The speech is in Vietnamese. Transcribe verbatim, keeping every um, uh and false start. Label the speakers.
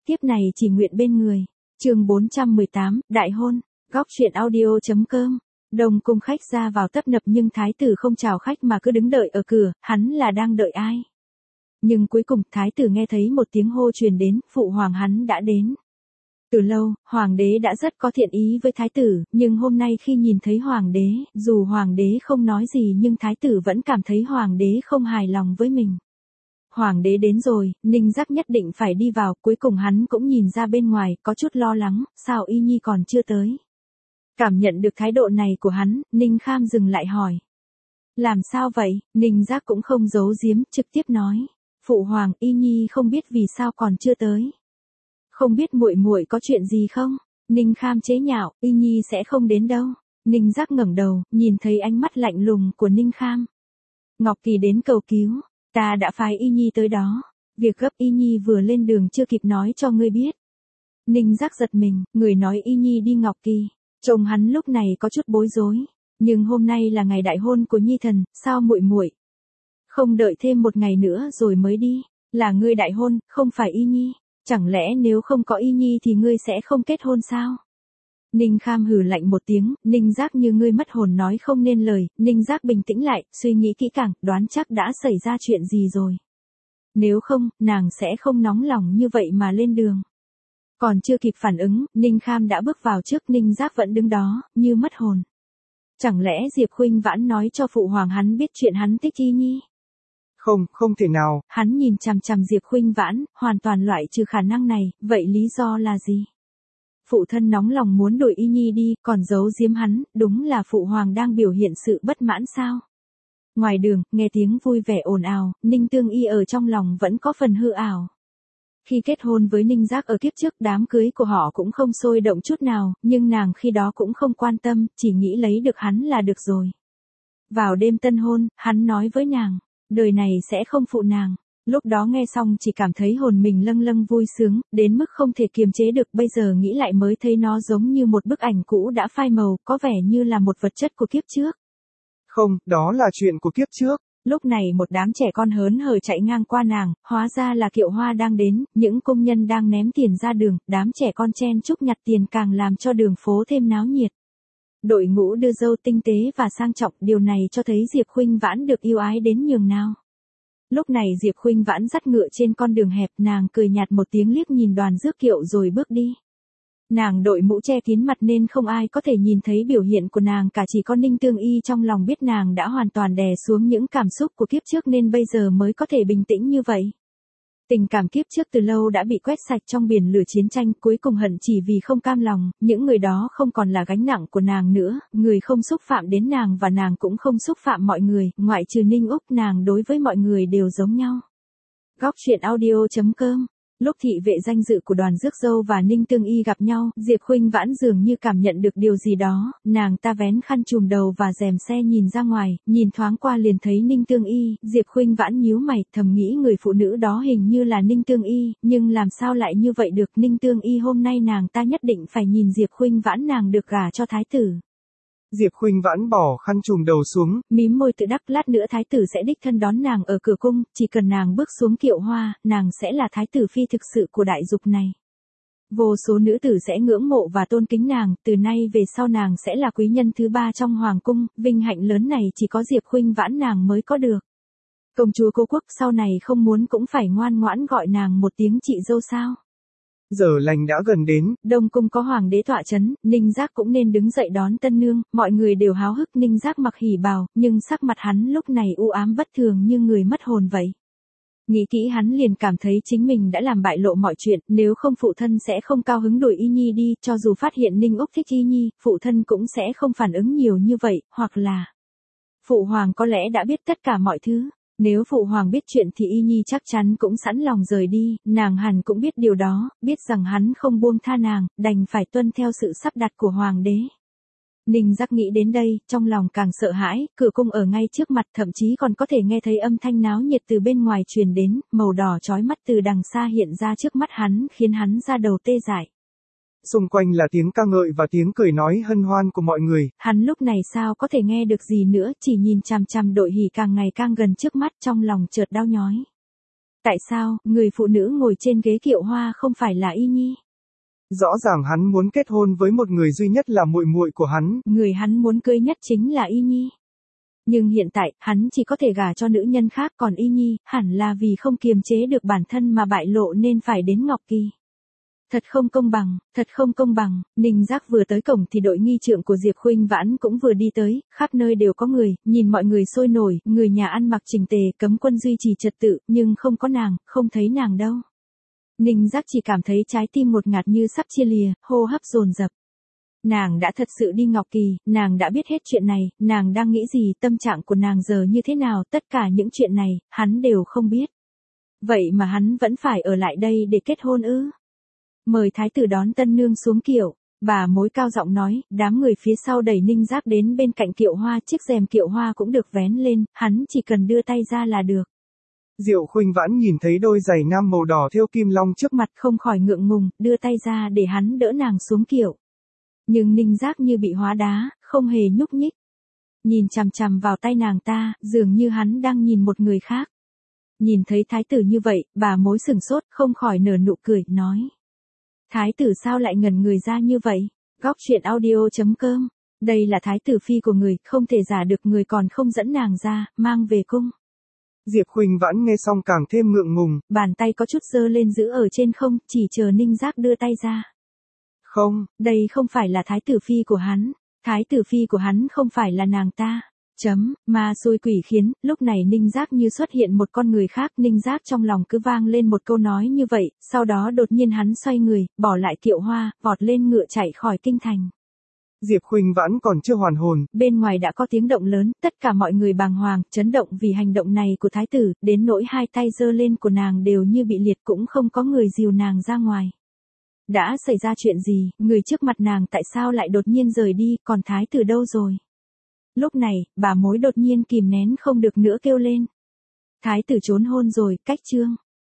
Speaker 1: tiếp này chỉ nguyện bên người. Chương bốn trăm mười tám, Đại hôn. Góc truyện audio.com. Đông cung khách ra vào tấp nập nhưng thái tử không chào khách mà cứ đứng đợi ở cửa, hắn là đang đợi ai? Nhưng cuối cùng thái tử nghe thấy một tiếng hô truyền đến, phụ hoàng hắn đã đến. Từ lâu, hoàng đế đã rất có thiện ý với thái tử, nhưng hôm nay khi nhìn thấy hoàng đế, dù hoàng đế không nói gì nhưng thái tử vẫn cảm thấy hoàng đế không hài lòng với mình. Hoàng đế đến rồi, Ninh Giác nhất định phải đi vào, cuối cùng hắn cũng nhìn ra bên ngoài, có chút lo lắng, sao Y Nhi còn chưa tới. Cảm nhận được thái độ này của hắn, Ninh Kham dừng lại hỏi. Làm sao vậy? Ninh Giác cũng không giấu giếm, trực tiếp nói. Phụ hoàng, Y Nhi không biết vì sao còn chưa tới. Không biết muội muội có chuyện gì không? Ninh Kham chế nhạo, Y Nhi sẽ không đến đâu. Ninh Giác ngẩng đầu, nhìn thấy ánh mắt lạnh lùng của Ninh Kham. Ngọc Kỳ đến cầu cứu, ta đã phái Y Nhi tới đó. Việc gấp Y Nhi vừa lên đường chưa kịp nói cho ngươi biết. Ninh Giác giật mình, người nói Y Nhi đi Ngọc Kỳ. Trông hắn lúc này có chút bối rối, nhưng hôm nay là ngày đại hôn của Nhi thần, sao muội muội không đợi thêm một ngày nữa rồi mới đi? Là ngươi đại hôn, không phải Y Nhi. Chẳng lẽ nếu không có Y Nhi thì ngươi sẽ không kết hôn sao? Ninh Kham hừ lạnh một tiếng, Ninh Giác như ngươi mất hồn nói không nên lời. Ninh Giác bình tĩnh lại, suy nghĩ kỹ càng, đoán chắc đã xảy ra chuyện gì rồi. Nếu không, nàng sẽ không nóng lòng như vậy mà lên đường. Còn chưa kịp phản ứng, Ninh Kham đã bước vào trước, Ninh Giác vẫn đứng đó, như mất hồn. Chẳng lẽ Diệp Khuynh Vãn nói cho phụ hoàng hắn biết chuyện hắn thích Y Nhi?
Speaker 2: Không, không thể nào.
Speaker 1: Hắn nhìn chằm chằm Diệp Khuynh Vãn, hoàn toàn loại trừ khả năng này, vậy lý do là gì? Phụ thân nóng lòng muốn đuổi Y Nhi đi, còn giấu giếm hắn, đúng là phụ hoàng đang biểu hiện sự bất mãn sao? Ngoài đường, nghe tiếng vui vẻ ồn ào, Ninh Tương Y ở trong lòng vẫn có phần hư ảo. Khi kết hôn với Ninh Giác ở kiếp trước, đám cưới của họ cũng không sôi động chút nào, nhưng nàng khi đó cũng không quan tâm, chỉ nghĩ lấy được hắn là được rồi. Vào đêm tân hôn, hắn nói với nàng, đời này sẽ không phụ nàng. Lúc đó nghe xong chỉ cảm thấy hồn mình lâng lâng vui sướng, đến mức không thể kiềm chế được, bây giờ nghĩ lại mới thấy nó giống như một bức ảnh cũ đã phai màu, có vẻ như là một vật chất của kiếp trước.
Speaker 2: Không, đó là chuyện của kiếp trước.
Speaker 1: Lúc này một đám trẻ con hớn hở chạy ngang qua nàng, hóa ra là Kiệu Hoa đang đến, những công nhân đang ném tiền ra đường, đám trẻ con chen chúc nhặt tiền càng làm cho đường phố thêm náo nhiệt. Đội ngũ đưa dâu tinh tế và sang trọng, điều này cho thấy Diệp Khuynh Vãn được yêu ái đến nhường nào. Lúc này Diệp Khuynh Vãn dắt ngựa trên con đường hẹp, nàng cười nhạt một tiếng liếc nhìn đoàn rước kiệu rồi bước đi. Nàng đội mũ che kín mặt nên không ai có thể nhìn thấy biểu hiện của nàng cả, chỉ có Ninh Tương Y trong lòng biết nàng đã hoàn toàn đè xuống những cảm xúc của kiếp trước nên bây giờ mới có thể bình tĩnh như vậy. Tình cảm kiếp trước từ lâu đã bị quét sạch trong biển lửa chiến tranh, cuối cùng hận chỉ vì không cam lòng, những người đó không còn là gánh nặng của nàng nữa, người không xúc phạm đến nàng và nàng cũng không xúc phạm mọi người, ngoại trừ Ninh Úc, nàng đối với mọi người đều giống nhau. Góc truyện audio.com. Lúc thị vệ danh dự của đoàn rước dâu và Ninh Tương Y gặp nhau, Diệp Khuynh Vãn dường như cảm nhận được điều gì đó, nàng ta vén khăn trùm đầu và rèm xe nhìn ra ngoài, nhìn thoáng qua liền thấy Ninh Tương Y, Diệp Khuynh Vãn nhíu mày, thầm nghĩ người phụ nữ đó hình như là Ninh Tương Y, nhưng làm sao lại như vậy được? Ninh Tương Y hôm nay nàng ta nhất định phải nhìn Diệp Khuynh Vãn nàng được gả cho thái tử.
Speaker 2: Diệp Khuynh Vãn bỏ khăn trùm đầu xuống,
Speaker 1: mím môi tự đắc, lát nữa thái tử sẽ đích thân đón nàng ở cửa cung, chỉ cần nàng bước xuống kiệu hoa, nàng sẽ là thái tử phi thực sự của đại dục này. Vô số nữ tử sẽ ngưỡng mộ và tôn kính nàng, từ nay về sau nàng sẽ là quý nhân thứ ba trong hoàng cung, vinh hạnh lớn này chỉ có Diệp Khuynh Vãn nàng mới có được. Công chúa Cố Quốc sau này không muốn cũng phải ngoan ngoãn gọi nàng một tiếng chị dâu sao?
Speaker 2: Giờ lành đã gần đến,
Speaker 1: Đông cung có hoàng đế tọa chấn, Ninh Giác cũng nên đứng dậy đón tân nương, mọi người đều háo hức. Ninh Giác mặc hỉ bào, nhưng sắc mặt hắn lúc này u ám bất thường như người mất hồn vậy. Nghĩ kỹ hắn liền cảm thấy chính mình đã làm bại lộ mọi chuyện, nếu không phụ thân sẽ không cao hứng đuổi Y Nhi đi, cho dù phát hiện Ninh Úc thích Y Nhi, phụ thân cũng sẽ không phản ứng nhiều như vậy, hoặc là phụ hoàng có lẽ đã biết tất cả mọi thứ. Nếu phụ hoàng biết chuyện thì Y Nhi chắc chắn cũng sẵn lòng rời đi, nàng hẳn cũng biết điều đó, biết rằng hắn không buông tha nàng, đành phải tuân theo sự sắp đặt của hoàng đế. Ninh Giác nghĩ đến đây, trong lòng càng sợ hãi, cửa cung ở ngay trước mặt, thậm chí còn có thể nghe thấy âm thanh náo nhiệt từ bên ngoài truyền đến, màu đỏ chói mắt từ đằng xa hiện ra trước mắt hắn, khiến hắn ra đầu tê dại.
Speaker 2: Xung quanh là tiếng ca ngợi và tiếng cười nói hân hoan của mọi người.
Speaker 1: Hắn lúc này sao có thể nghe được gì nữa, chỉ nhìn chằm chằm đội hỉ càng ngày càng gần trước mắt, trong lòng chợt đau nhói. Tại sao, người phụ nữ ngồi trên ghế kiệu hoa không phải là Y Nhi?
Speaker 2: Rõ ràng hắn muốn kết hôn với một người duy nhất là muội muội của hắn.
Speaker 1: Người hắn muốn cưới nhất chính là Y Nhi. Nhưng hiện tại, hắn chỉ có thể gả cho nữ nhân khác, còn Y Nhi, hẳn là vì không kiềm chế được bản thân mà bại lộ nên phải đến Ngọc Kỳ. Thật không công bằng, thật không công bằng. Ninh Giác vừa tới cổng thì đội nghi trượng của Diệp Khuynh Vãn cũng vừa đi tới, khắp nơi đều có người, nhìn mọi người sôi nổi, người nhà ăn mặc chỉnh tề, cấm quân duy trì trật tự, nhưng không có nàng, không thấy nàng đâu. Ninh Giác chỉ cảm thấy trái tim ngột ngạt như sắp chia lìa, hô hấp dồn dập. Nàng đã thật sự đi Ngọc Kỳ, nàng đã biết hết chuyện này, nàng đang nghĩ gì, tâm trạng của nàng giờ như thế nào, tất cả những chuyện này, hắn đều không biết. Vậy mà hắn vẫn phải ở lại đây để kết hôn ư? Mời thái tử đón tân nương xuống kiệu, bà mối cao giọng nói, đám người phía sau đẩy Ninh Giác đến bên cạnh kiệu hoa, chiếc rèm kiệu hoa cũng được vén lên, hắn chỉ cần đưa tay ra là được.
Speaker 2: Diệu Khuynh Vãn nhìn thấy đôi giày nam màu đỏ thêu kim long trước mặt
Speaker 1: không khỏi ngượng ngùng, đưa tay ra để hắn đỡ nàng xuống kiệu. Nhưng Ninh Giác như bị hóa đá, không hề nhúc nhích. Nhìn chằm chằm vào tay nàng ta, dường như hắn đang nhìn một người khác. Nhìn thấy thái tử như vậy, bà mối sửng sốt, không khỏi nở nụ cười, nói. Thái tử sao lại ngẩn người ra như vậy? Góc truyện audio chấm com. Đây là thái tử phi của người, không thể giả được, người còn không dẫn nàng ra, mang về cung.
Speaker 2: Diệp Khuynh Vãn nghe xong càng thêm ngượng ngùng.
Speaker 1: Bàn tay có chút giơ lên giữ ở trên không, chỉ chờ Ninh Giác đưa tay ra.
Speaker 2: Không,
Speaker 1: đây không phải là thái tử phi của hắn. Thái tử phi của hắn không phải là nàng ta. Chấm, ma xui quỷ khiến, lúc này Ninh Giác như xuất hiện một con người khác, Ninh Giác trong lòng cứ vang lên một câu nói như vậy, sau đó đột nhiên hắn xoay người, bỏ lại kiệu hoa, vọt lên ngựa chạy khỏi kinh thành.
Speaker 2: Diệp Khuynh Vãn còn chưa hoàn hồn,
Speaker 1: bên ngoài đã có tiếng động lớn, tất cả mọi người bàng hoàng, chấn động vì hành động này của thái tử, đến nỗi hai tay giơ lên của nàng đều như bị liệt, cũng không có người dìu nàng ra ngoài. Đã xảy ra chuyện gì, người trước mặt nàng tại sao lại đột nhiên rời đi, còn thái tử đâu rồi? Lúc này, bà mối đột nhiên kìm nén không được nữa kêu lên. Thái tử trốn hôn rồi, cách chương.